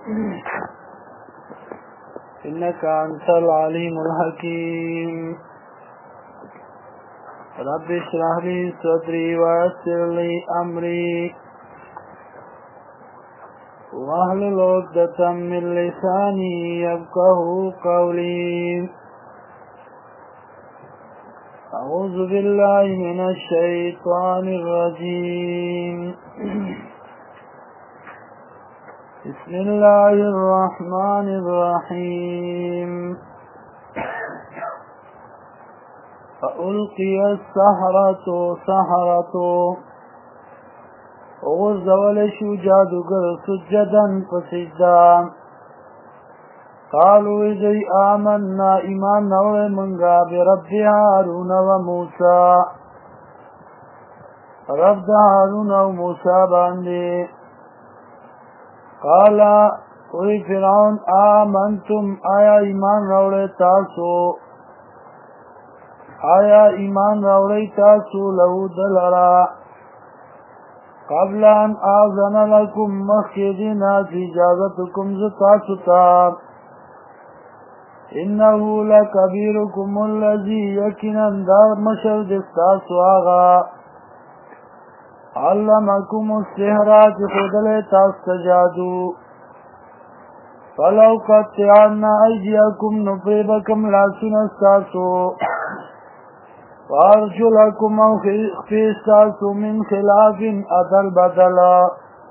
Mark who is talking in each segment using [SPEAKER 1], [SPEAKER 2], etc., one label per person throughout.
[SPEAKER 1] إنك أنت العليم الحكيم رب اشرح لي صدري ويسر لي أمري واحلل عقدة من لساني يفقهوا قولي أعوذ بالله من الشيطان الرجيم بسم الله الرحمن الرحيم فألقي السحرة سحرة وغرزول شو جادوگر سجدا فسجدا قالوا إذي آمنا إيمان نور منغا برب هارون وموسى رب هارون وموسى باندي قال وی فرعون آمنتم آیا ایمان راوڑے تاسو آیا ایمان راوڑے تاسو لہو دلرا قبل ان آذن لکم مخیدنا فی اجازتکم زتاسو تا انہو لکبیرکم اللذی یکنن دار مشر دستاسو آغا علمکم السحرات خودل تاستجادو فلو قطعنا ایدیکم نفیبکم لاسن استاسو وارجلکم او خفیستاسو من خلاف ادل بدلا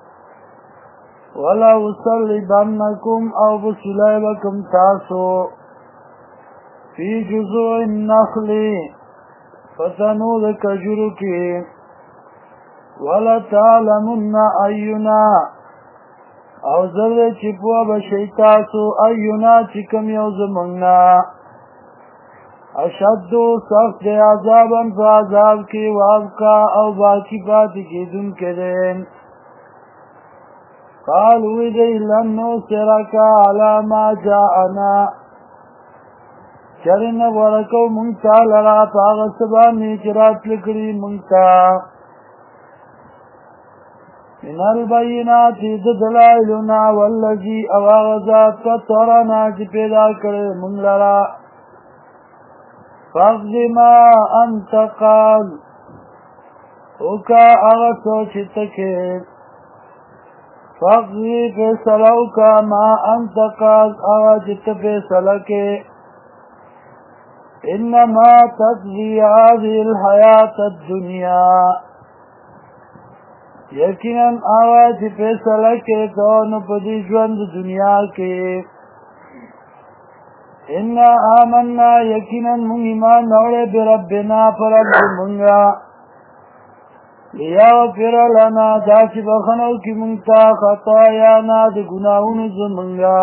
[SPEAKER 1] ولو صلبنکم او بسلیبکم تاسو فی جزوع النخل فتنود کجرکی وَلَتَعْلَمُنَّ أَيُّنَا او ذره چپوا بشیتاسو ایونا چکم یوز منگنا اشدو سخت عذابا فعذاب کی وابقا او باقی پاتی کی دن کرین قالوی دی لنو سرکا علا ما جاءنا چرن ورکو منگتا لرا پاغسبانی چرات لکری منگتا من البینات دلائلنا والذی اواغذات فطرنا چی پیدا کرے من لرا فاغذ ما انت قال اوکا اغسو چتکے فاغذ پیسلوکا ما انت قال اغجت پیسلکے انما تقضی هذه الحیات الدنیا یقیناً آواز فیصلہ کے کون پدی جوند دنیا کے انا آمنا یقیناً من ایمان نوڑے بربنا فرب منگا لیاغفر لنا داچ بخنو کی منگتا خطایانا دی گناہون زمنگا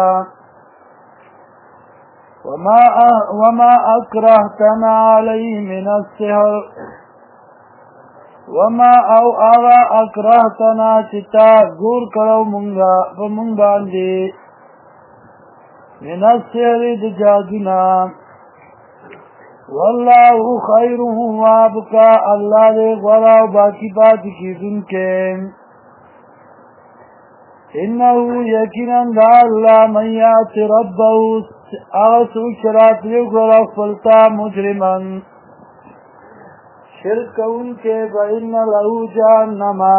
[SPEAKER 1] وما اکرہتنا علی من السحر وما او آغا اکرہتنا چتا گور کرو منگا فمنگ باندی من السحر دجاجنا واللہ خیرہ وابقا اللہ دے غرا و باقی بات کی دن کے انہو یقیناً دا اللہ میات ربہو آغسو شرات لیو گرا فلتا مجرمان شرک ان کے بین لہو جہنما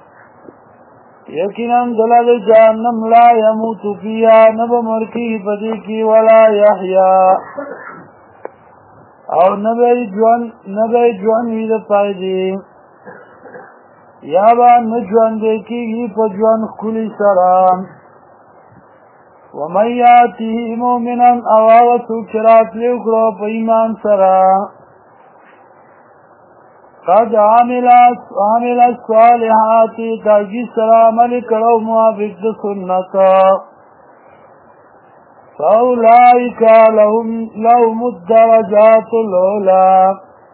[SPEAKER 1] یقیناً دلد جہنم لا یموت فیہا نب مرکی بدی کی ولا یحیا اور نبی جوان وید پائدی یابا نجوان دیکی گی پجوان خلی سرام ومن یاتی مومنا اواوتو چرات لیوکرو پا ایمان سرام قد عامل الصالحات تاجی سلام لکرو موافق سنتا فاولائک لهم الدرجات العلا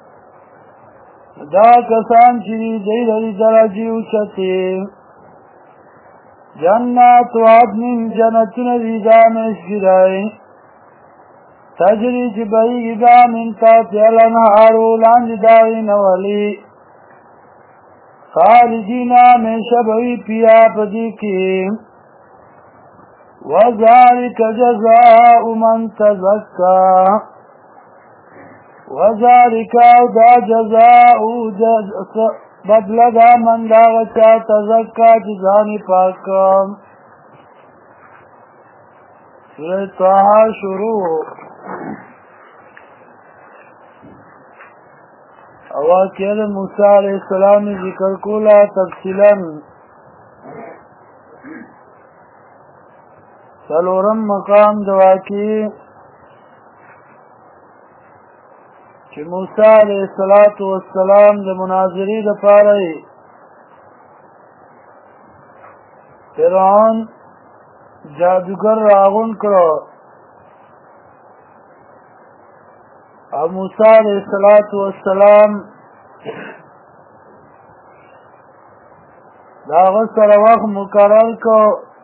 [SPEAKER 1] دا کسان چیزی دیدی درجی اچھتی جنات وعدن جنتن دیدانش گرائی تجری چی بئی گا من تاتی الانہارو لاند دارین ولی خالدین ہمیشہ بئی پیا پدی کی وذلك جزاء من تزكى وذلك دا جزاء بدل دا من دا غچا تزکا جزانی پاکم. سورة طه شروع واقعہ موسیٰ علیہ السلام ذکر کولا تفصیلا سلورم مقام دواکی چې موسی علیہ السلام د مناظرې لپاره فرعون جادوگر راغون کړو او موسی علیہ السلام دا هغه سره وخت مقرر کو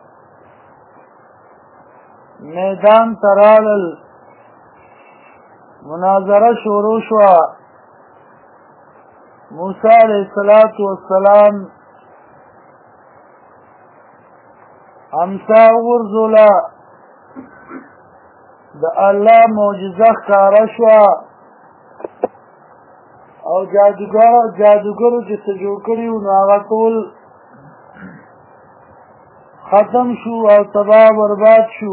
[SPEAKER 1] میدان ترالل مناظره شروع شوا. موسی علیہ السلام امسا غرزولا د الله معجزه ښکاره شوه او جادوګرو چې څه جوړ کړي وو نو هغه ټول ختم شو او تباه برباد شو.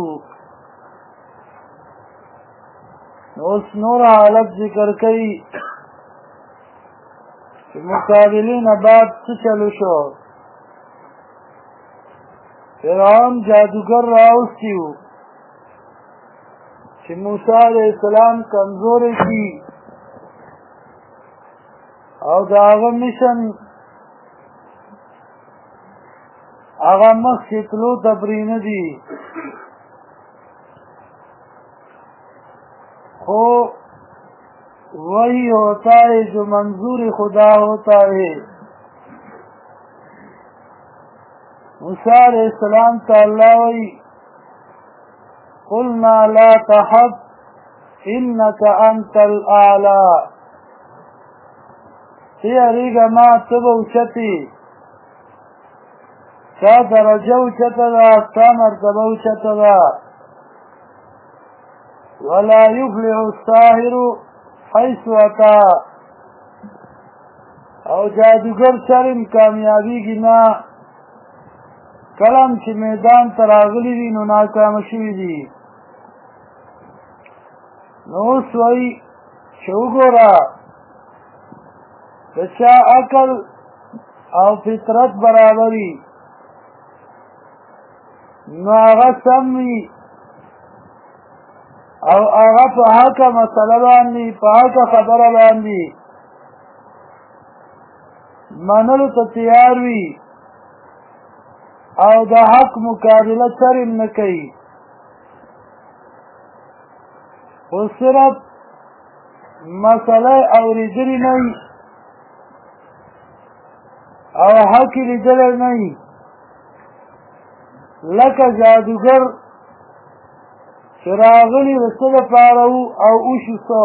[SPEAKER 1] اوس نور حالت ذکر کوي چې مقابلین بعد څه چلو شو. فرعون جادوگر راوستی و چې موسی علیہ السلام کمزوری کی او دا هغه میشن هغه مخکې تلو ته پرې نه دي خو وہی ہوتا ہے جو منظور خدا ہوتا ہے. موسیٰ علیہ السلام تعالی قلنا لا تحب انك انت الاعلى تیاریگا ما تبو چتی تا درجو چتا تا مرتبو چتا ولا يفلح الساحر حيث اتى او جادوگر شرم کامیابی گنا کلم چې میدان تراغلی دي نو ناکام شوي دي. نو اوس وایي چې وګوره د چا عقل او فطرت برابري نو هغه سم وي او هغه په حقه مسله باندې په حقه خبره باندې منلو ته تیار وي او د حق مقابله سرم نه کوي. خو صرف مسله اورېدلې نه وي او حق یې لیدلی نه وي لکه جادوګر چې راغلي د څه دپاره وو او وشو څه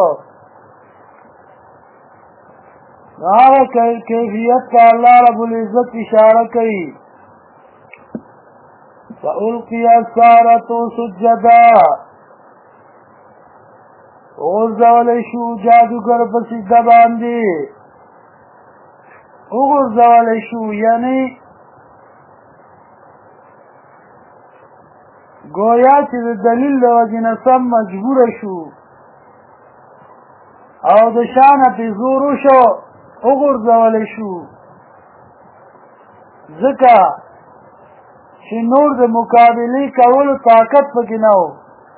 [SPEAKER 1] نو هغه کیفیت ته الله رب العزت اشاره کوي. فألقي السحرة سجدا وغرزولی شو جادوگر په سجده باندې وغرزولی شو یعنی گویا چې د دلیل د وجې نه سم مجبوره شو او د شانه پې زور وشو وغرزولی شو ځکه چې نور د مقابلې کولو طاقت پکې نه و.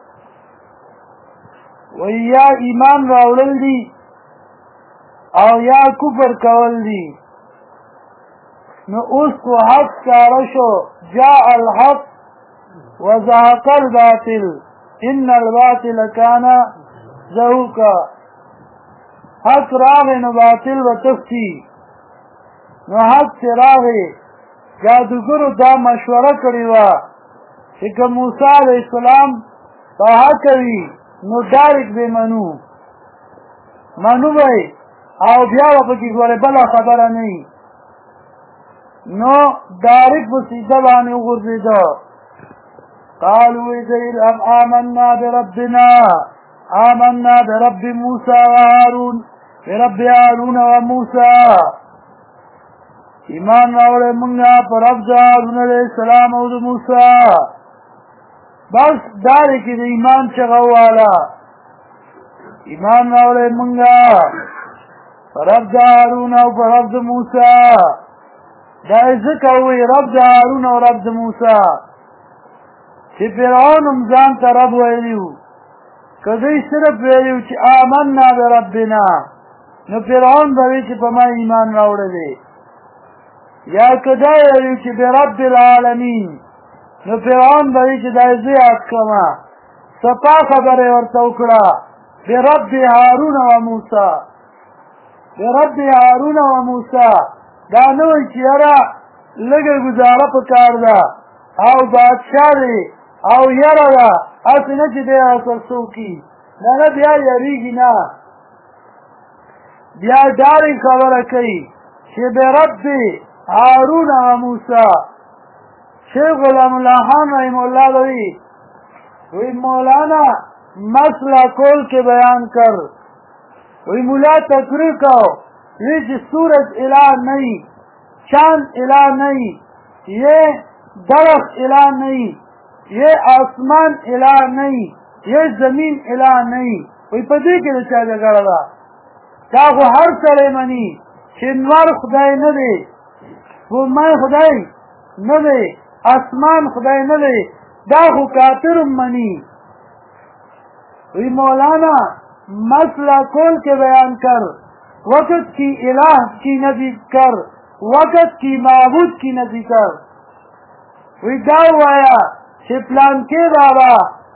[SPEAKER 1] وی یا ایمان راوړل دي او یا کفر کول دي. نو اوس خو حق ښکاره شو جاء الحق وزهق الباطل ان الباطل کان زهوقا. حق راغی نو باطل به تښتي. نو حق چې راغی جادوګرو دا مشوره کړې وه چې که موسی علیه السلام په حق وي نو ډایرکټ به منو به او بیا به پکې ګورې بله خبره نه وي نو ډایرکټ په سجده باندې وغورځېده قالوا إذا آمنا بربنا آمنا برب موسى وهارون برب هارون وموسى ایمان راوڑے منگا پر رب هارون علیہ السلام و موسى بس داری کی دی ایمان چغوالا ایمان راوڑے منگا پر رب هارون و پر رب موسى دا ذکروی رب هارون و رب موسى چی فرعون امزان تا رب ویلیو کدی صرف ویلیو چی آمنا بربنا نو فرعون بوی چی پا ما ایمان راوڑے دے یا کدا ویلیو چی برب العالمین نو فرعون بوی چی دا زیاد کما سپا خبر ورطوکڑا برب هارون و موسى برب هارون و موسى دا نوی چی ارا لگا گزارا پکار دا او بادشاہ دے او یرا دا اسی نچی دے اصل سوکی نانا بیا یریگی نا بیا داری خبر کئی چی برب هارون و موسى شیخ غلام اللہ خان رحم اللہ دوی وی مولانا مسئلہ کول کے بیان کر وی مولا تقریر کو یہ چی سورج الہ نہیں چاند الہ نہیں یہ درخت الہ نہیں یہ آسمان الہ نہیں یہ زمین الہ نہیں وی پدی کے دچا جگڑا دا تاکو ہر سرے منی چنوار خدای ندے وہ میں خدای ندے آسمان خدای ندے داکو کافر منی وی مولانا مسئلہ کول کے بیان کر وقت کی الہ کی نبی کر وقت کی معبود کی نبی کر وی داو آیا چه پلان کے بابا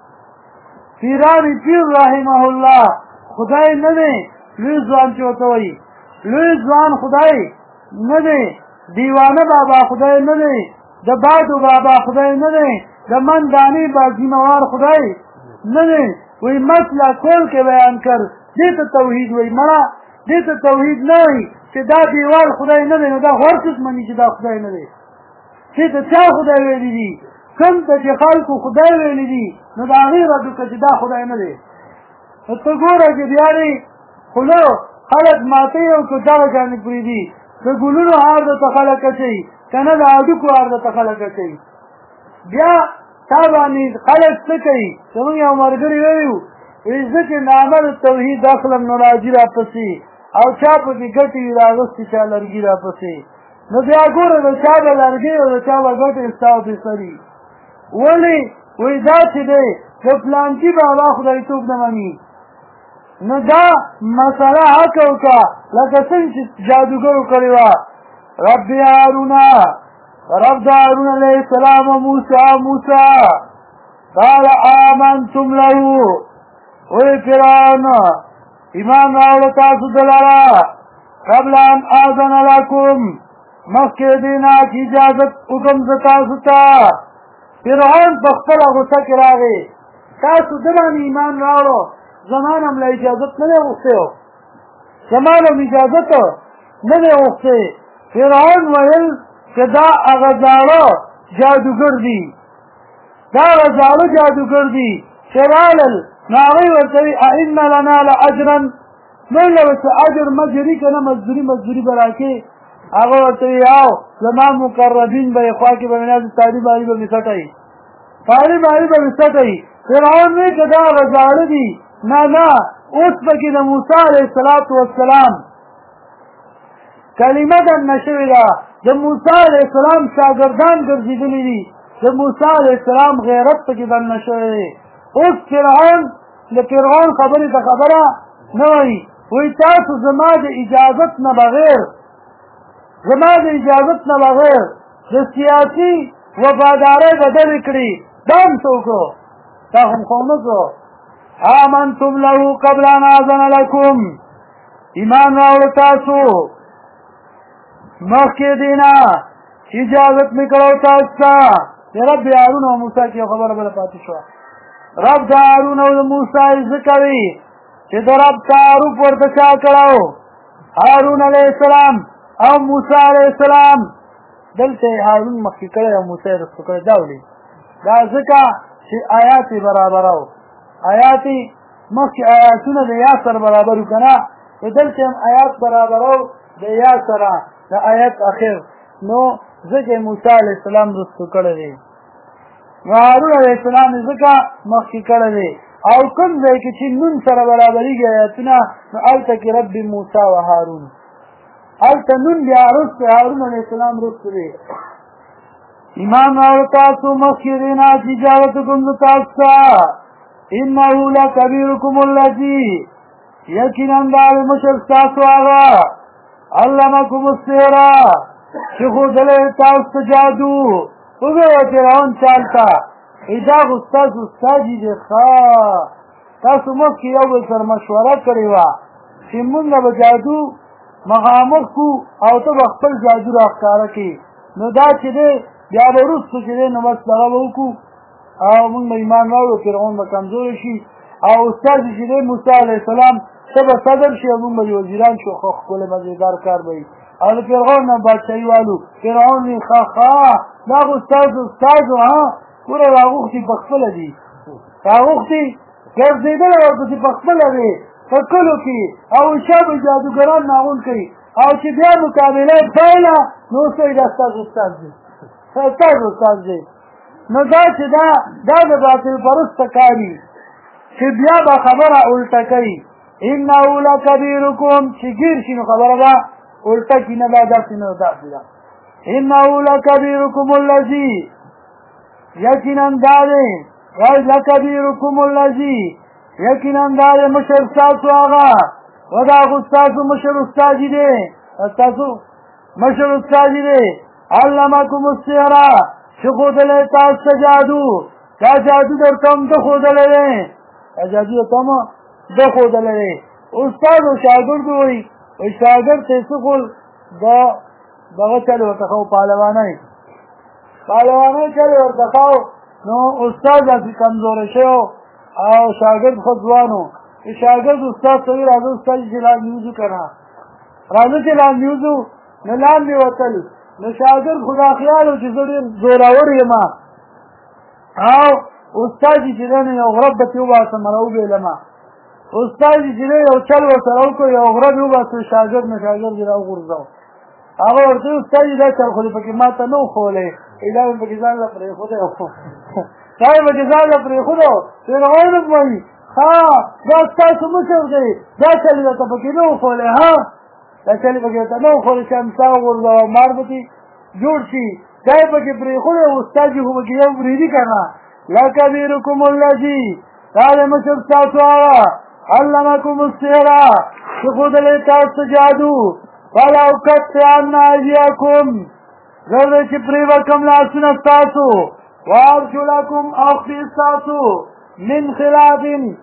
[SPEAKER 1] پیرانی پیر رحمه اللہ خدای ندے لوی زوان چوتوئی لوی زوان خدای ندے دیوانه بابا خدای ندے دبادو بابا خدای ندے دمندانی بازیموار خدای ندے وی مسئلہ کول کے بیان کر دیتا توحید وی مرا دیتا توحید نوی چه دا دیوال خدای ندے نو دا غرصت منی چه دا خدای ندے دیتا چا خدای ویلی دی کم تا چه خالکو خدای ویلی دی نو دا غیر ردو که چه دا خدای ندے تو گورا چه بیاری خلو خلق ماتی او که دا جانی پری دی که گلونو آر دا تخلق چی کنه دا عدوکو آر دا تخلق چی بیا تابانی خلق سکی سمون یا مرگری ویو عزت نامر توحید اخلم نراجی را پسی او چاپو کی گٹی راغستی چا لرگی را پسی نو بیا گوره دا چا لرگی و دا چا گٹ استاو بسری ولی وی دا چی دے دا پلانکی بابا خدای توب نمانی نو دا مسئلہ حقو کا لکه سنگ چی جادوگرو کریوا رب هارونا رب هارون علیہ السلام و موسى قال آمنتم له وی فرعون ایمان راوڑ تاسو دلارا قبل ان آذن لکم مخی دینا کی اجازت حکم تاسو تا فرعون بخبر غصہ کراغے تاسو دلان ایمان راوڑو زمانم لا اجازت نلے غصے ہو زمانم اجازت نلے غصے فرعون ویل که دا اغزارو جادوگر دی دا اغزارو جادوگر دی شرالل ناغی ورطوی ائن لنا لعجرا من لوچ عجر مجری کنا مزدوری براکی اغا ورطوی آو زمان مقربین با اخواکی بمیناز تعلیم آئی بمیسٹائی فرعون میں که دا اغزارو دی نا اس پکی دا موسیٰ علیہ السلام کلمه دا نشوی دا د موسی علیہ السلام شاگردان ګرځېدلي دي د موسی علیہ السلام غیرت پکې بند شوی دی اوس فرعون د فرعون خبرې ته خبره نه وایي وایي تاسو زما د اجازت نه بغیر د سیاسي وفادارۍ بدلې کړي دا هم څه وکړو دا هم خو نه کړو آمنتم له قبل ان آذن لکم ایمان راوړو تاسو مخی دینا اجازت نکلو تاستا رب هارون و موسیٰ کی خبر بلا پاتی شوا رب هارون و موسیٰ ذکری چه در رب تعارف ورتشا کرو هارون علیہ السلام او موسیٰ علیہ السلام دلتے هارون مخی کرے او موسیٰ رسو کرے داولی دا ذکا چې آیات برابرو آیات مخکې آیاتونه د یا سره برابرو که نه دلته هم آیات برابرو د یا سره د آیت اخر نو ځکه موسی علیه السلام رستو کړی دی هارون علیه السلام یې ځکه مخکې کړی دی او کوم ځای کې چې نون سره برابرېږي آیاتونه نو هلته کې رب موسی و هارون هلته نون بیا رسته هارون علیه السلام رسته دی ایمان راوړه تاسو مخکې دی نه چې اجازه کوم د تاسو ته انه لکبیرکم الذي یقینا دا مشر ستاسو هغه علمکم السحر چې ښودلی تاسو ته جادو وګوره فرعون چالته دا خو ستاسو استادي دی ښه تاسو مخکې یو بل سره مشوره کړې وه چې مونږ به جادو مخامخ کړو او ته به خپل جادو راښکاره کړې نو دا چې دی بیا به وروستو چې دی نو بس دغه به وکړو او مونږ به ایمان راوړو فرعون به کمزوری شي او استاد چې دی موسی علیه السلام ته به صدر شي او مونږ به وزیران شو خو ښکلی مزېدار کار به وي او د فرعون نه بادشاهي والو فرعون وي ښه دا خو ستاسو استادو ها ګوره راغوښتي په خپله دي راغوښتي ګرځېدلی ورپسې په خپله دی په کلو کې او شا به جادوګران ناغون کوي او چې بیا مقابله پیله نو اوس وایي دا ستاسو استاد دی ستاسو استاد دی نو دا چې دا د باطل پرسته کاري چې بیا به خبره الټه کوي انه لکبیرکم چې ګیر شي نو خبره به الټه کي نه دا داسې نه داسې ده انه لکبیرکم الذي یقینا دا دی لکبیرکم الذي یقینا دا دی مشر ستاسو هغه و دا خو ستاسو مشر استادي دی ستاسو مشر استادي دی علمکم السحر چې ښودلی تاسو ته جادو دا جادو درته هم ده ښودلی دی دا جادو درته هم ده ښودلی دی استاد او شاګرد وایي شاګرد ته یې څه ښول دغه چل ورته ښه پهلوانۍ چل ورته ښه نو استاد داسې کمزوری شوی او شاګرد ښه ځوان و شاګرد استاد ته وایي راځه استاد چې لاندې وځو که نه راځه چې لاندې وځو نو لاندې وتل نو شاګرد خو دا خیال و چې زه ډېر زورور یم او استاد چې دی نو یو غرب به ترې وباسم راوبېلمه استاد چې دی یو چل ورسره وکړو یو غرب یې وباسو شاګرد نه شاګرد یې راوغورځو هغه ورته وایي استاد دا چل خو دې پکې ما ته نه و ښولی دا مې پکې ځان له پرېښودی دا مې پکې ځان له پرېښودو فرعون وایي ها دا ستاسو مشر دی دا چل یې درته پکې نه و ښولی ها دا چل یې پکې درته نه و ښولی چې امسا وغورځوه مار به دې جوړ شي دا یې پکې پرېښودی او استاد یې خو پکې یو بریدي که نه لکبیرکم الذي دا دی مشر ستاسو هغه علمکم السحر چې ښودلی تاسو ته جادو فلأقطعن أيديكم زر دې چې پرې وکړم لاسونه ستاسو وأرجلکم او پښې ستاسو من خلاف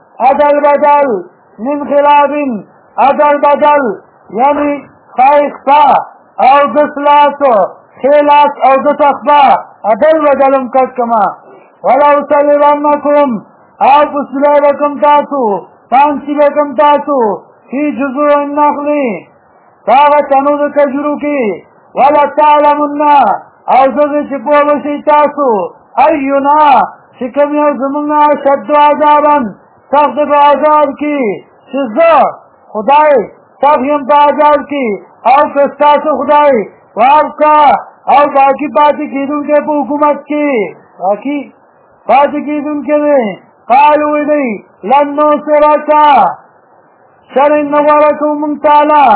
[SPEAKER 1] عدل بدل یعنی ښایسته او دس لاس ښې لاس او دس اخبه عدل بدلم کټ کړمه ولأصلبنکم او پسلی بکم تاسو پانسی بکم تاسو فی جذوع النخل هغه تنو د کجورو کې ولتعلمن او زه چې پوه بشئ تاسو اینا چې کوم یو زمونږ نه اشد عذابا سخت په عذاب کې چې زه خدای سخت یم په عذاب کې او که ستاسو خدای وابقا او باقي پاتې کېدونکی په حکومت کې باقي پاتې کېدونکی دی قالو دی لن نصرک شرع نه غوره کوو مونږ تعالی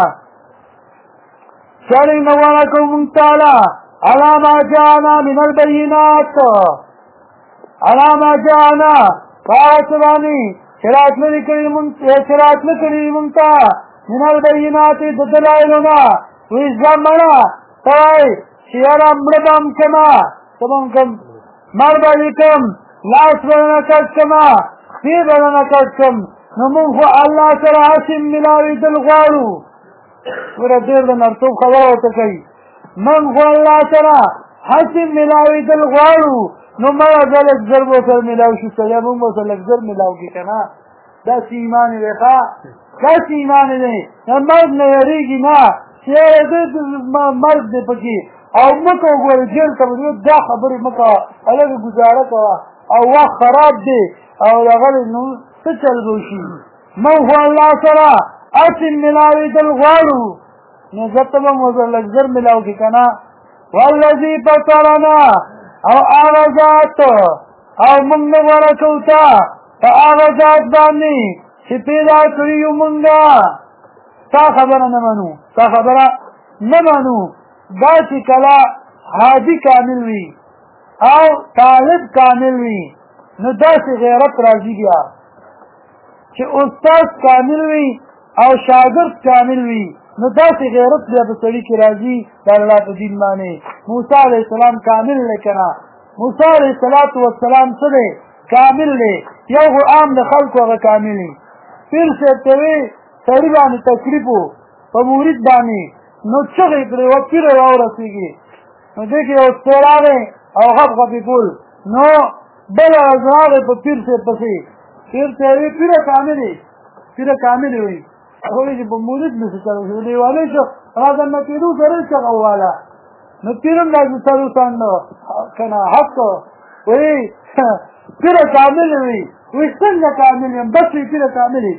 [SPEAKER 1] شرع نه غوره کوو مونږ تعالی علی ما جاءنا من البینات علی ما جاءنا په هغه څه باندې چې راتللي کړي مونږ ته من البینات د دلایلو نه وایي ځه مړه ته وایي چې یاره مړه به هم کړمه څه به هم کړم مړ به دې کړم لاس به نه کټ کړمه پښې به نه کټ کړم نو مونږ خو الله سره حسم ملاوېدل غواړو ګوره ډېر د نرتوب خبره ورته کوي مونږ خو الله سره حسم ملاوېدل غواړو نو مړه زه لږ زر به سره ملاو شو سړی مونږ به سره لږ زر ملاو کړي که نه داسې ایمان یې دی ښه داسې ایمان یې دی د مرګ نه یېرېږي نه چې مرګ دی پکې او مه کوه ګوره جیل ته به دا خبرې مه کوه هلکه ګزاره کوه او وخت خراب دی او دغه نو څه چل به وشي من خو الله سره اسې ملاوېدل غواړو نو ځکه به مو لږ زر ملاو کړي که نه والذي فطرنا او هغه ذات او موږ نه غوره کوو تا په هغه ذات باندې چې پیدا کړي یو موږ تا خبره نه منو تا خبره نه منو دا چې کله حاجي کامل وي او طالب کامل وي نو داسې غیرت راځي بیا چې استاد کامل وي او شاګرد کامل وي نو داسې غیرت بیا په سړي کې راځي د الله په دین باندې موسی علیه السلام کامل دی که نه موسی علیه السلام څه دی کامل دی یو خو عام د خلکو هغه کامل وي پیر صاحب ته وی سړي باندې تکلیف و په مورید باندې نو چغې کړې وه پیره راورسېږي نو دې کې یو سپی راغی او غپ غپې کول نو بله ورځ راغی په پیر صاحب پسې پیر ته وی پیره کاملې وي هغه وایي چې په مورید نشي چلو لیوالۍ شو راځه نه کېدو سره چغه وواله نو پیر هم داسې سر وڅانډه که نه حق وایي پیره کاملې وي وایي څنګه کامل یم بس وي پیره کاملې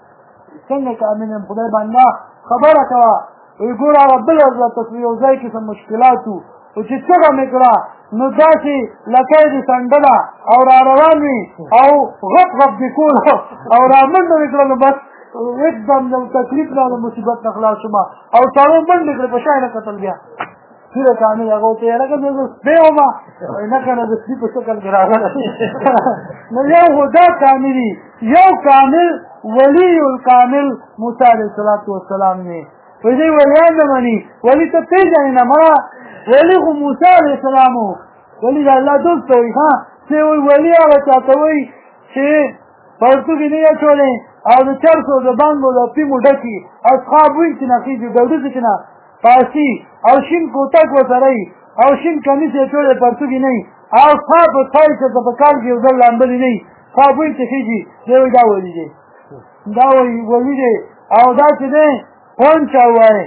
[SPEAKER 1] څنګه کامل یم خدای باندې خبره کوه وایي ګوره هغه بل ورځ راته یو ځای کې څه مشکلات وو چې څنګه مې کړه نو داسې لکۍ دې څنډله او را روان وي او غپ غپ دې کول او را منډه مې کړه نو بس एकदम د تکلیف نه د مصیبت نه خلاص شوم او سړی منډې کړې په شا یې نه کتل بیا پیره کامل هغه ورته یې لکه زه سپی ومه نه که نه د سپي په شکل کې راغلی نو یو خو دا کاملي یو کامل ولی الکامل موسی علیه السلام دی وایي دی ولیان نه مني ولي ته پېژنې نه مړه ولی خو موسی علیه السلام و ولی د الله دوست ته وایي ها چې وایي ولی هغه چا ته وایي چې پرتوګې نه یې اچولې او د چرسو د بانګو د پیمو ډکي اصحاب وایي چې نه خېږي ډوډۍ چې نه پاسي او شین کوتک ورسره وي او شین کمیس یې اچولی پرتوګې نه وي او صاحب په ځای چې په کال کې یو ځل لامبلې نه وي صاحب وایي چې خېږي دی وایي دا ولي دی دا ولي دی او دا چې دی پونچه وایي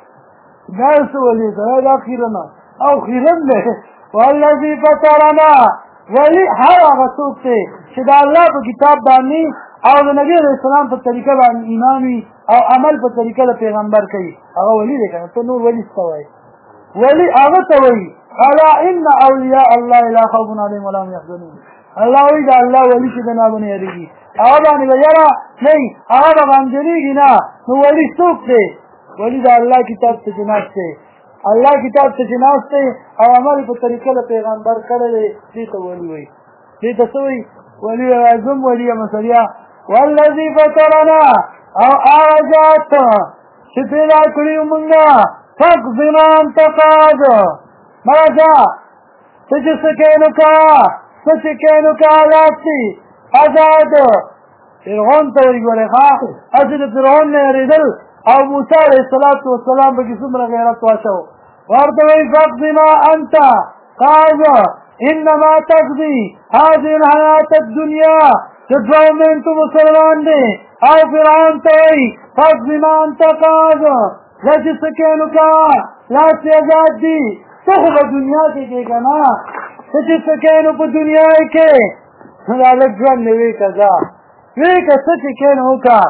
[SPEAKER 1] دا څه ولي دی دا خیرنه او خیرن دی والذي فطرنا ولی هر هغه څوک دی چې د الله په کتاب باندې او د نبی علیه السلام په طریقه باندې ایمان وي او عمل په طریقه د پیغمبر کوي هغه ولی دی که نه ته نور ولی څه وایي ولی هغه ته وایي الا ان اولیاء الله لا خوف علیهم ولا هم یحزنون الله وایي د الله ولی چې د نه به نه یېرېږي هغه باندې به یاره نه وي هغه به غمجنېږي نه نو ولی څوک دی ولی د الله کتاب ته چې ناست دی الله کتاب ته چې ناست دی او عمل په طریقه د پیغمبر کړی دی دې ته ولی وایي دې ته څه وایي ولی اعظم ولی مسلیا والذي فطرنا او آجات چې پیدا کړي موږ فقض ما انت قاض ماذا څه چې څه کوې نو کوه څه چې کوې نو کوه آزاد شي آزاد فرعون ته وایي ګورې ښه هسې د فرعون نه یېرېدل او موسی علیه السلام پکې څومره غیرت واچو ورته وایي فقض ما انت قاض انما تقضي هذه الحياة الدنيا تدعو من تو مسلمان دي او فرعون توي فقض ما انت قاض لجي سکینو کا لا سیازاد دی تو خو دنیا کې کې کنا لجي سکینو په دنیا کې دا لګون وی کزا وی کڅ سکینو کا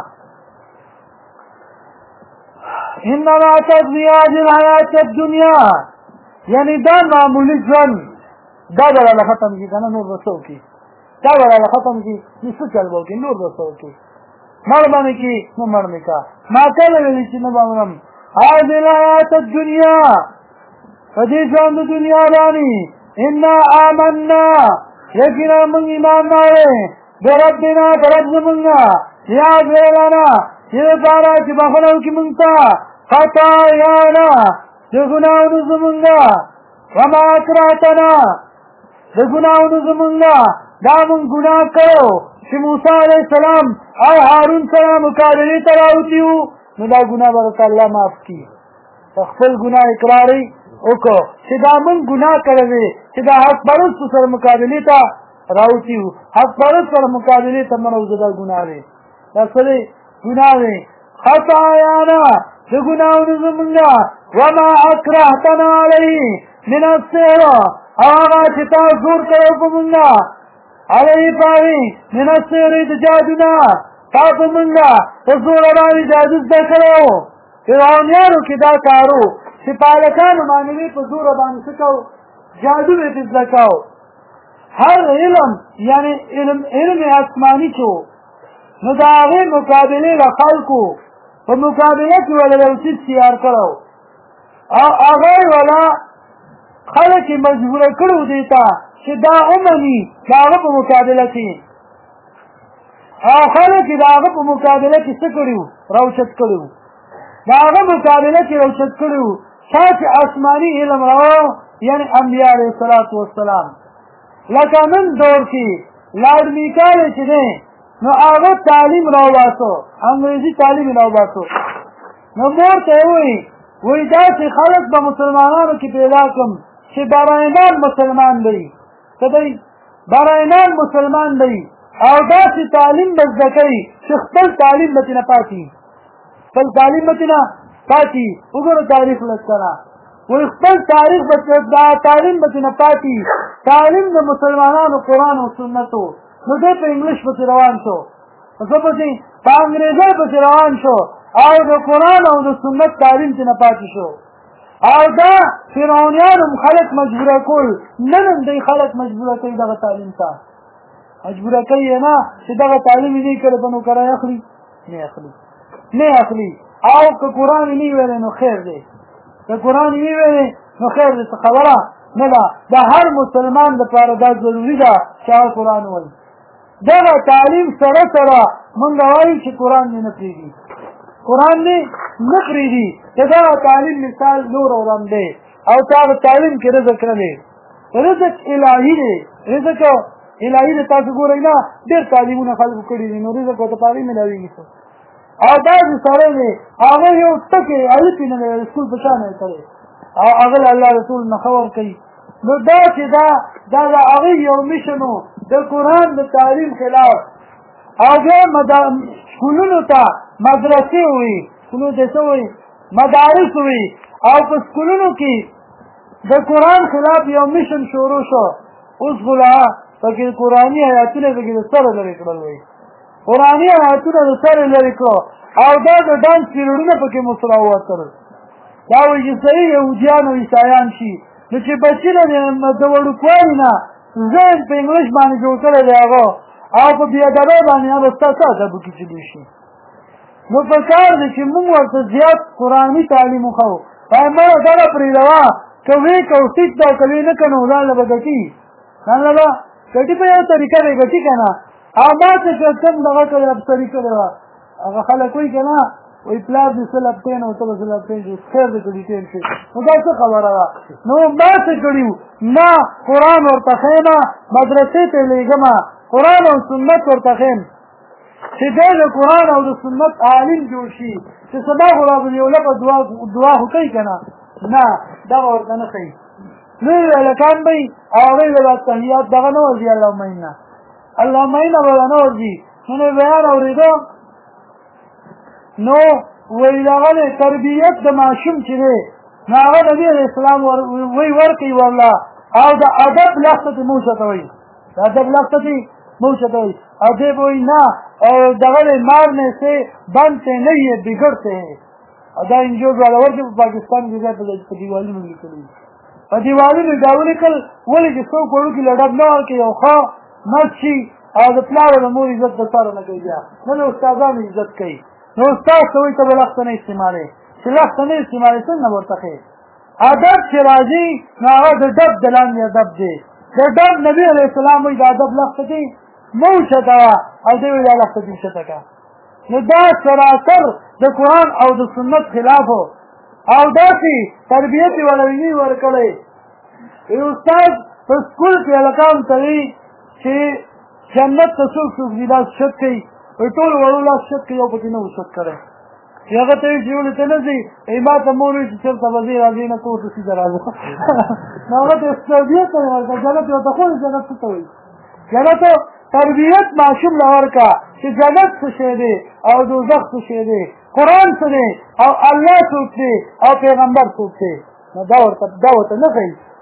[SPEAKER 1] انما تقضي هذه الحياة الدنيا یعنی دا معمولی ژوند دا به ختم کی کنه نور وسو کی دا به ختم کی نو چل بو کی نور وسو کی مر باندې کی نو مر میکا ما کله ویل چې نو باندې هذه الحياة الدنيا فدې ژوند دنیا باندې ان آمنا یقینا من ایمان لرو بربنا رب زمنا یا ویلانا یہ بارا چې بخلو کی مونږه خطا یانا دغناونو زمونږه وما اکراتنا دغناونو زمونږه دا مونږ ګناه کړو چې موسی علیه السلام او هارون سره مقابلې ته راوتي وو نو دا ګناه به الله معاف کړي خپل ګناه اقراري وکړو چې دا مونږ ګناه کړی دی چې دا حق پرستو سره مقابلې ته راوتي وو حق پرست سره مقابلې ته مه راوځه دا ګناه دی دا څه دی ګناه دی خطایانا د ګناهونو زمونږه وما اکرهتنا علیه من السحر هغه چې تا زور کړی په مونږه علیه پاوی من السحر د جادونا تا په منګه په زور باندې جادو زده کړو فرعونیانو کې دا کارو چې پالکانو باندې په زور باندې څه کوو جادو یې زده کوو هر علم یعنی علم آسمانی چې نو د هغې مقابلې له خلکو په مقابله کې ولا یو څیز تیار کړو او هغه ولا خلک یې مجبوره کړو دې ته چې دا ومني د هغه په مقابله کې او خلک یې د هغه په مقابله کې څه کړي وو راوچت کړي وو د هغه مقابله کې راوچت کړي وو چا چې آسماني علم راوړو یعنی انبیا علیه الصلاة والسلام لکه نن دور کې لارډ میکال چې دی نو هغه تعلیم راوباسو انګریزي تعلیم راوباسو نو مور ته یې وایي داسې خلک به مسلمانانو کې پیدا کړم چې براینان مسلمان دی څه دی براینان مسلمان دی او داسې تعلیم به زده کوي چې خپل تعلیم به ترې نه پاتې خپل تعلیم به ترې نه پاتې وګوره تاریخ لږ سره وایي خپل تاریخ به دا تعلیم به ترې نه پاتې تعلیم د مسلمانانو قرآن او سنتو نو دی په انګلیش پسې روان شو څه پسې په انګریزۍ پسې روان شو او د قرآن او د سنت تعلیم ترې نه پاتې شو او دا فرعونیان هم خلک مجبوره کول نن هم دی خلک مجبوره کوي دغه تعلیم ته مجبوره کوي یې نه چې دغه تعلیم یې نه کړی په نوکرۍ اخلي نه اخلي او که قرآن یې نه ویلی نو خیر دی که قرآن یې ویلی نو خیر دی څه خبره نه ده د هر مسلمان دپاره دا ضروري ده چې هغه قرآن ووایي دغه تعلیم سره سره مونږ وایو چې قرآن دې نه پرېږدي قرآن دې نه پرېږدي چې دغه تعلیم مثال نور اورم دی او تا د تعلیم کې رزق نه دی رزق الهي دی رزق الهي دی تاسو ګورئ نه ډېر تعلیمونه خلکو کړي دي نو رزق ورته په هغې ملاوېږي او بعضې سړی دی هغه یو ټکې الفې نه دی سکول په شا نه یې کړی او هغه له الله رسول نه ښه ورکوي نو دا چې دا د هغې یو میشن و د قرآن د تعلیم خلاف او بیا سکولونو ته مدرسې وي سکولونو ته څه وایي مدارس وي او په سکولونو کې د قرآن خلاف یو میشن شروع شو اوس خو لا پکې قرآني آیاتونه پکې د سره لرې کړل وایي قرآني آیاتونه د سره لرې کړو او دا د ډانس پیریډونه پکې مصرع ووتل دا وایي چې صحیح یهودیان او عیسایان شي نو چې بچي له د وړوکوالي نه ذهن په انګلیش باندې جوړ کړی دی هغه او په بېادبۍ باندې هغه ستاسو ادبو کې چلو شي نو په کار دی چې موږ ورته زیات قرآني تعلیم وښو وایم مړه دغه پرېږدوه که ویې که ټیک ده که ویې نه که نو ځان له به ګټي ځان له به ګټي په یو طریقه دی ګټي که نه او ما ته چې کوم دغه کړې افسري کړې وه هغه خلک وایي که نه وایي پلار دې څه لپټین او ته به څه لپټین شي خیر دې که ډیټین شي نو دا څه خبره ده نو ما څه کړي وو نه قرآن ورته ښیم مدرسې ته یې لېږم قرآن او سنت ورته ښیم چې دی د قرآن او د سنت عالم جوړ شي چې سبا خو را به یو لپه دعا خو کوي که نه نه دغه ورته نه ښایي لوی هلکان به وي او هغوی به تحیات دغه نه ورځي اللهم انا اللهم انا به نه ورځي نو مې بیان اورېده نو وایي دغه دی تربیت د ماشوم چې دی نو هغه نبي علیه السلام وایي ورکوي والله او د ادب لخته ته مه اوچته وایي د ادب لخته ته مه اوچته وایي او دی به وایي نه دغه دی مارنے سے بنتے نہیں ہے بگڑتے ہیں او دا انجوز والا ورکې په پاکستان کې ځای په دیوالونو لیکلي په دیوالونو دا ولیکل ولې چې څوک وړوکي له ډب نه ورکوي او ښه مست شي او د پلار او د مور عزت د سره نه کوي بیا نه د استادانو عزت کوي نو استاد ته وایي ته به لښته نه استعمالوې چې لښته نه استعمالوې څنګه به ورته ښې ادب چې راځي نو هغه د ډب د لاندې ادب دی د ډب نبي علیه السلام وایي د ادب لښته کې مه اوچته وه او دی وایي دا لښته دې اوچته کړه نو دا سراسر د قرآن او د سنت خلاف او داسې تربیت یې ولویني ورکړی استاد په سکول کې هلکانو ته وایي چې جنت ته څوک څوک ځي لاس شت کوي وایي ټول وړو لاس شت کوي یو پکې نه و شت کړی چې هغه ته وایي چې یولې ته نه ځي وایي ما ته مور وایي چې چېرته به ځې راځې نه کور ته سیده راځه نو هغه ته تربیت ته یې ورکړه جنت یې ورته ښودی جنت څه ته وایي جنت تربیت ماشوم له ورکړه چې جنت څه شی دی او دوزخ څه شی دی قرآن څه دی او الله څوک دی او پیغمبر څوک دی نو دا ورته نه ښایي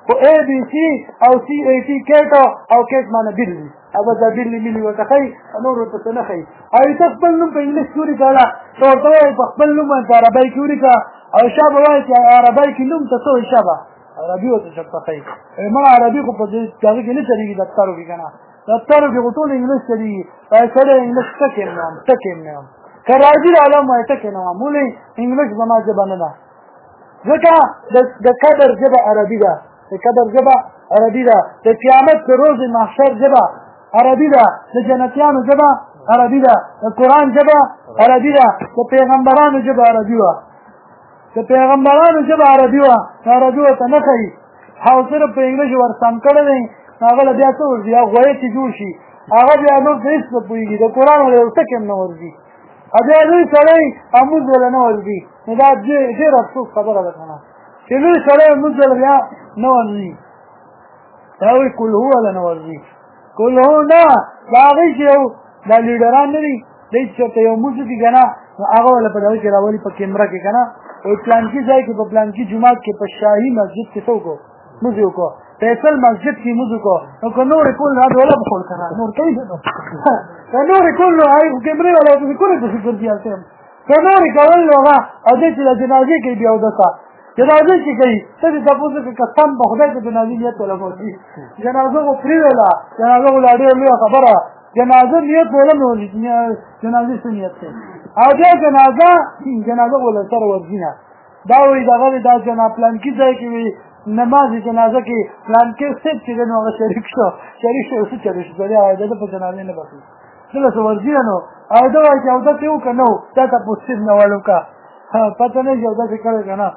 [SPEAKER 1] خو ABC او CAT کېټ او کېټ معنی بیل وي او دا بیل ملي ورته ښایي نور ورته څه نه ښایي او ته خپل نوم په انګلیس کې ولیکه ته ورته وایي په خپل نوم باندې عربی کې ولیکه او شاه به وایي چې عربی کې نوم ته څه وایي شاه به عربي ورته چېرته ښایي ما عربي خو په هغې کې نه چلېږي دفترو کې که نه دفترو کې خو ټول انګلیس چلېږي سړی انګلیس ټکې نه وم ټکې نه وم که راځي عالم وایي ټکې نه وم ولې انګلیس زما ژبه نه ده ځکه د قدر ژبه عربي ده د قدر ژبه عربي ده د قیامت د روز محشر ژبه عربي ده د جنتیانو ژبه عربي ده د قرآن ژبه عربي ده د پیغمبرانو ژبه عربي وه د پیغمبرانو ژبه عربي وه عربي ورته نه ښایي او صرف په انګلیس ورسم کړی دی هغه له بیا څه ورځي او غویې چې جوړ شي هغه بیا نور څه هېڅ نه پوهېږي د قرآن له یو ټکې هم نه ورځي بیا لوی سړی مونځ له نه ورځي نو دا ډېر افسوس خبره ده که نه چې لوی سړی مونځ له بیا نه ورځي دا وایي کل هو له نه ورځي کل هو نه د هغې چې یو دا لیډران نه دي دی چې چېرته یو مونځ وکړي که نه نو هغه والا په دغه کې راولي په کیمره کې که نه وایي پلانکي ځای کې په پلانکي جومات کې په شاهي مسجد کې څه وکړو مونځ یې وکړو فیصل مسجد کې مونځ وکړو نو که نورې کول نو هغه والا بخول که نه نور کوي نو که نورې کول نو هغې خو کیمرې والا ورته کونې پسې ګرځي هلته یم که نورې کول نو هغه او دی چې د جنازې کوي بیا اودسه جنازه چې کوي ته دې تپوس وکړه قسم په خدای د جنازې نیت ولګوي جنازه خو پرېږده جنازه خو لا ډېره لویه خبره جنازه نیت وله نو جنازې څه نیت دی او بیا جنازه خو له سره ورځي نه دا وایي دغه دا جناب پلانکي ځای کې وي نماز جنازه کې پلانکي صاحب چې دی نو هغه شریک شو څه چلو شو سړی د ده په جنازې نه بخي دله څه ورځي نه او ده وایي چې اودس یې وکړه نه تا تپوس صرف نه وړ وکړه پته نه چې اودس یې کړی که نه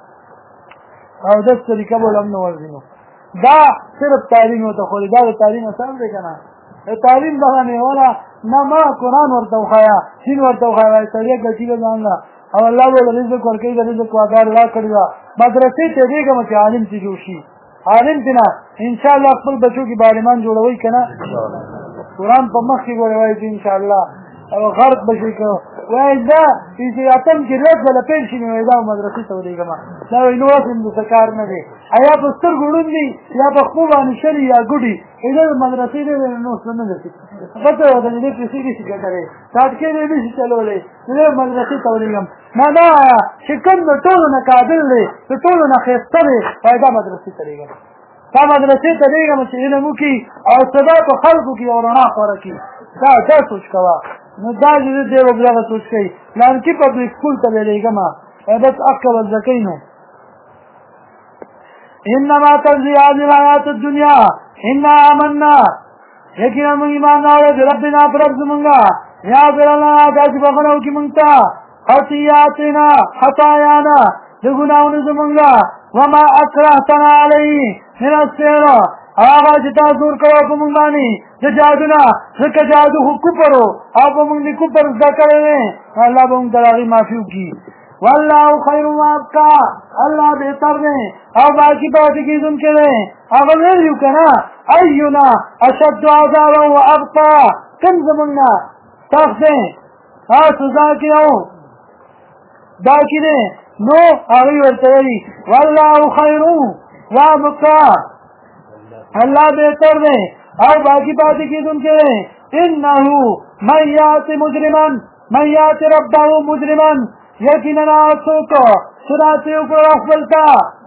[SPEAKER 1] او دس طریقه بول هم نه ورځي نو دا صرف تعلیم ورته خوري دا د تعلیم اصل دی که نه د تعلیم دغه میوه نه ما قرآن ورته وښایه دین ورته وښایه وایي سړی ګټي له ځان له او الله به له رزق ورکوي د رزق وعده الله کړې ده مدرسې ته دیږم چې عالم چې جوړ شي عالم چې نه انشاءالله خپل بچو کې بارمان جوړوئ که نه قرآن په مخ کې ګورې وایي چې انشاءالله او غرق بشي که وایي دا چې اتم کې لږ ځله پیل شي نو وایي دا مدرسې ته ودرېږم دا وایي نو اوس هم داسې کار نه دی یا په سترګو ړوند دي یا په خپو باندې شلي یا ګوډي دا د مدرسې دی نو څه نه رسي پته وه د دې پیسې نشي ګټلی ټاټکې دی نشي چلولی زه مدرسې ته ودرېږم نه دا چې کوم د ټولو نه قابل دی د ټولو نه ښایسته دی وایي دا مدرسې ته درېږم دا مدرسې ته درېږم چې علم وکړي او سبا په خلکو کې یو رڼا خوره کړي دا سوچ کوه نو دا چې دی به دغه سوچ کوي پلانکي پبلک سکول ته درېږم بس عقل زده کوي نو انما تجزي هذه الحياة الدنيا انا آمنا یقینا موږ ایمان راوړی د ربنا پر رب زمونږه یغفر لنا داسې بخښنه وکړي موږ ته خطایانا د ګناهونو زمونږه وما اکرهتنا علیه من السحر هغه چې تا زور کړی په موږ باندې د جادو نه ځکه جادو خو کفر و او په موږ دې کفر زده کړی دی الله به موږ د هغې معافي وکړي والله خیر وابقا الله بهتر دی او باقي پاتې کېدونکی دی هغه ویلي که نه اینا اشد عذابا وابقا کوم زموږ نه سخت دی سزا کې او باقي دی نو هغوی ورته وایي والله خیر وابقا الله بهتر دی او باقي پاتې کېدونکی دی انه من یات ربه مجرما یقینا څوک چې راته وکړه خپل ته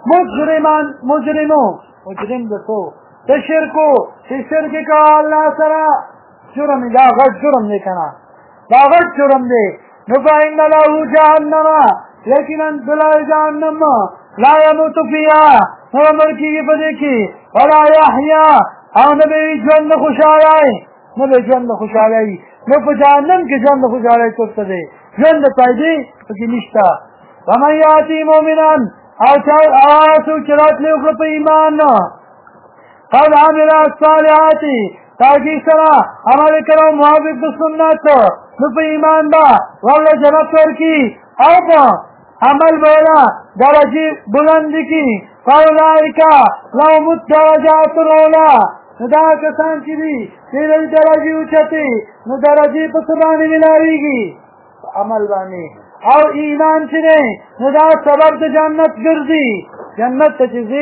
[SPEAKER 1] مجرم د څو د شرکو چې شرک یې کوه الله سره جرم دا غټ جرم دی که نه دا غټ جرم دی نو فإن له جهنم یقینا بلای جهنم لا یموت فیها نو مړ کېږي په دې کې ولا یحیا او نه به وي ژوند د خوشحالۍ نو په جهنم کې ژوند د خوشحالۍ څوک ته دی ژوند د فایدې پکې نشته ومن یأتي مؤمنا او څوک چې راتللی وکړه په ایمان قد عمل الصالحات تاکي سره عمل کړو موافق د سنت نو په ایمان به والله جنت ورکړي او په عمل به درجې بلند کړي فاولئک لهم الدرجات العلی نو دا کسان چې دي چې د درجې اوچتې نو درجې په څه باندې ملاویږي عمل باندې او ایمان چې دی نو دا سبب د جنت ګرځي جنت ته چې ځي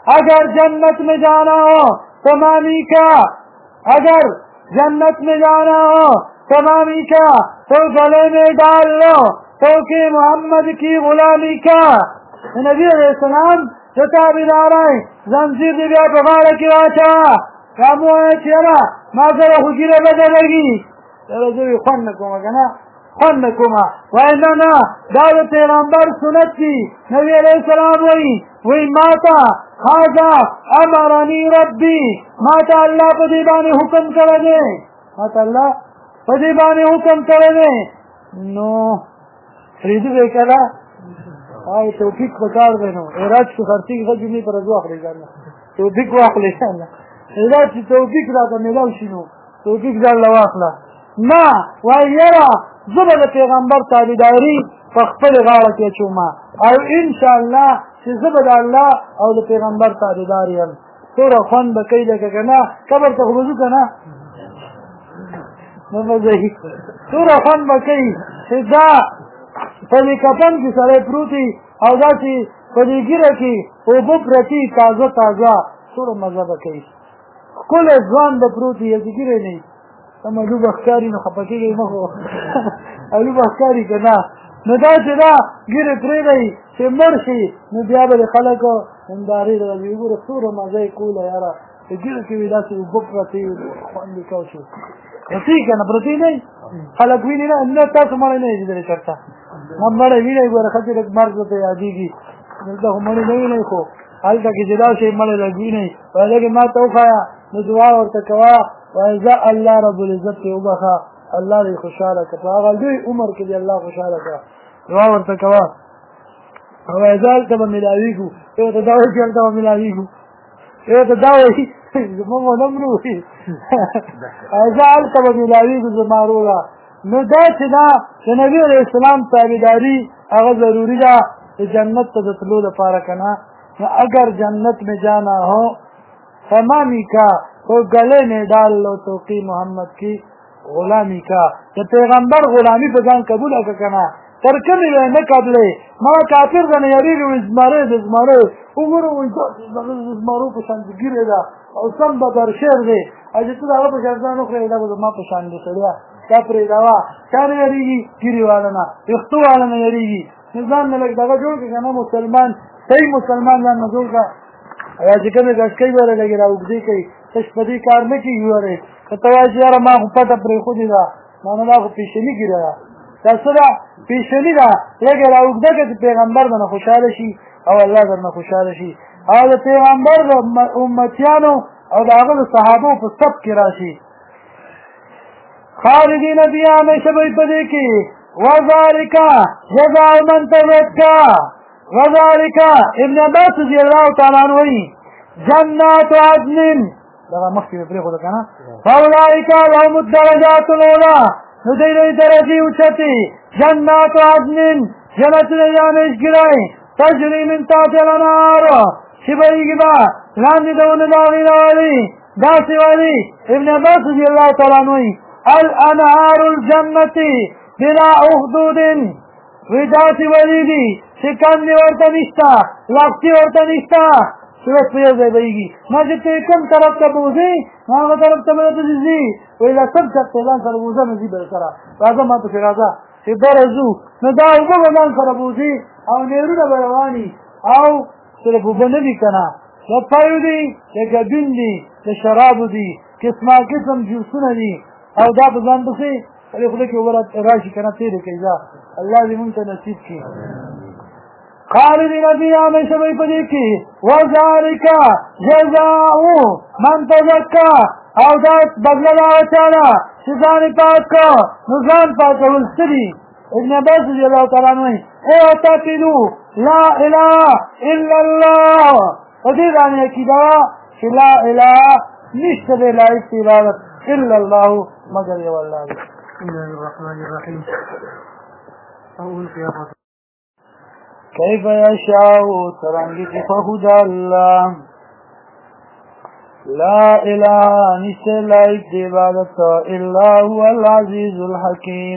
[SPEAKER 1] अगर जन्नत में जाना हो तो मामी का, अगर जन्नत में जाना हो तो मामी का, तो गले में डाल लो तो कि मोहम्मद की गुलामी का। नबी अलैहिस्सलाम जो ताबीदार है जंजीर दिव्या पगाड़ की वाचा कामो है चेहरा माजरा हुजीरे बदलेगी चलो जो फन को मगना फन को मा वैना दाद पैगंबर सुन्नत की नबी अलैहिस्सलाम वही माता खाजा अमरनी रब्बी माता अल्लाह पदीबाने हुक्म करे दे माता अल्लाह पदीबाने हुक्म करे दे नो फ्रीद बेकला आए तौफीक पकार देनो इराज को खर्ची की खजुनी पर रजवा खले जाना तौफीक वाखले जाना इराज तौफीक ला का मिलाव शिनो तौफीक जान लवाखला ना वयरा زبر پیغمبر تابعداري فخپل غاړه کې چوما او ان شاء الله چې زبر الله او د پیغمبر تابعداري هم سوره خوان بکې لکه کنه قبر ته وځو کنه نو مزه سوره خوان بکې دا په دې کفن کې سره پروتي او دا چې په دې ګیره کې او په پرتی تازه تازه سوره مزه بکې کله ځوان د پروتي یې ګیره نه اما لو بخکاری نو خپکیږي مخو الو بخکاری کنا نو دا چې دا ګیره پرې دی چې مرشي نو بیا به خلکو انداري راځي وګوره سوره مزه کوله یاره ګیره کې ودا چې وبپرتی باندې کوشش اسی کنه پرتی نه خلک ویني نه تاسو مړ نه دي چرته نمبر ویني ګوره خاطر مرګ ته یادېږي دا هم نه خو حالته کې جدا شي مړ لګي نه ولکه ما توخایا نو دعا ورته کوا وإذا الله رب العزت وبخا الله دې خوشاله کړه هغه دوی عمر کې دې الله خوشاله کړه دعا ورته کوا او إذا ته ملاويګو یو ته دا وایي چې ته ملاويګو یو ته دا وایي زموږ نمرو إذا ته ملاويګو زمارولا نو دا چې دا د نبی عليه السلام تابعداري هغه ضروری ده چې جنت ته تلو لپاره کنه اگر جنت में जाना हो तमामी का तो गले में डाल लो तो की मोहम्मद की गुलामी का तो पैगंबर गुलामी पे जान कबूल करना तरकनी न कबले ما کافر نه یری زماره وګورو زمارو په شان ګیره دا او سم به در شهر دی اجه ته هغه په ځانو خو دا ما په شان دی سړیا کافر دا کار یریږي ګیری والنا یختو والنا یریږي ځان نه لګ دا جوړ کنه مسلمان صحیح مسلمان نه جوړ کا یا چې کومه غشکې وره لګي راوګدي کوي تش په دې کار نه کیږي وره کته واجی یاره ما خو پته پرې خو دي دا ما نه خو پیشنی ګیره تاسو دا پیشنی دا لګي راوګده چې پیغمبر باندې خوشاله شي او الله باندې خوشاله شي او پیغمبر د امتیانو او د هغه صحابه په سب کې راشي خالدین بیا همیشه به پدې کې وذالک جزاء من تزکا وذلك ابن عباس رضي الله تعالى عنه جنات عدن دا مخکې پرې خو کنه فاولئک لهم الدرجات العلى ندیل درجه اوچتي جنات عدن جنت یانش ګرای تجري من تحتها الانهار شبهیږي با لاندې دونه داغي راوړي داسې والی ابن عباس رضي الله تعالى عنه الانهار الجنه بلا حدود وداسې ولیدي شکان دی ورته نشتا لاکتی ورته نشتا صورت په یو ځای بهیږي ما چې ته کوم طرف ته بوځې هغه طرف ته به ته ځې وایي دا سب څه اعلان سره بوځه نه ځي بل سره راځه ما ته راځه چې درځو نو دا وګ اعلان سره بوځي او نیرونه به رواني او سره په نه دي کنه دا پایو دي د ګډون دي د شراب دي قسمه قسم جوسونه دي او دا په ځان پسې خلک خلک ورته راشي کنه تیر کوي الله دې مونږ ته نصیب کړي خالدین فیها ہمیشہ وہی پدې کې وذالک جزاء من تزکا او دا بدلا دا چاله چې ځان پاک کو نو ځان پاکول سړي ابن عباس رضی الله تعالی عنہ اعتقدوا لا اله الا الله دې باندې کېدا چې لا اله نشته د لایق عبادت الا الله مگر یو الله بسم الله الرحمن الرحیم اول قیامت كيف يشاء ترنگی فخدا الله لا اله نشته لایق دی عبادت الا هو العزیز الحکیم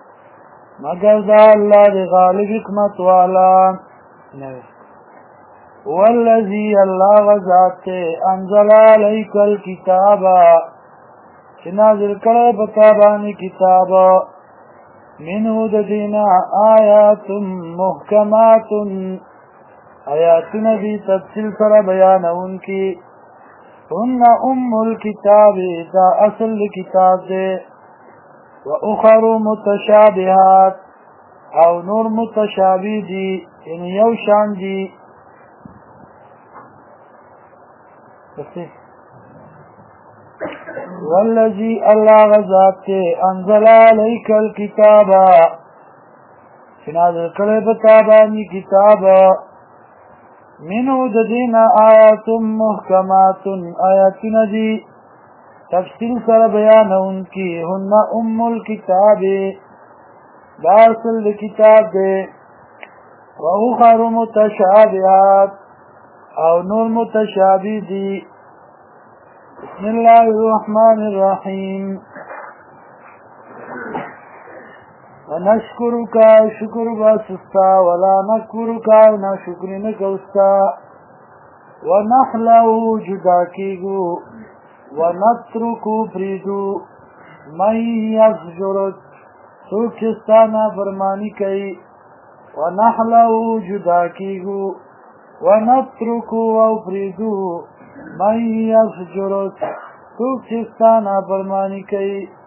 [SPEAKER 1] مگر دا الله دی غالب حکمت والا والذی اللہ غزات انزل علیک الکتابا چه نازل کرده بتابانی کتابا منه ددینا آیات محکمات آیاتنا دی تفصیل سر بیانون کی هن الکتاب دا اصل کتاب دے و اخر متشابهات او نور متشابه دی یعنی یو شان دی والذی اللہ غزات تے انزل علیک الکتابا چنازل کرے بتابانی کتابا منو ددینا آیات محکمات آیاتنا دی تفصیل سر بیان ان کی ہن الکتاب دا اصل کتاب دے و اخر متشابهات او نور متشابه دی بسم اللہ الرحمن الرحیم ونشکرک شکر باسستا ولا نکفرک نا شکر نکوستا ونحلو جدا کیگو ونترکو پریدو من یفجرک سوکستانا فرمانی کئی ونحلو جدا کیگو ونترکو او پریدو من یفجرک سوکستانا فرمانی کئی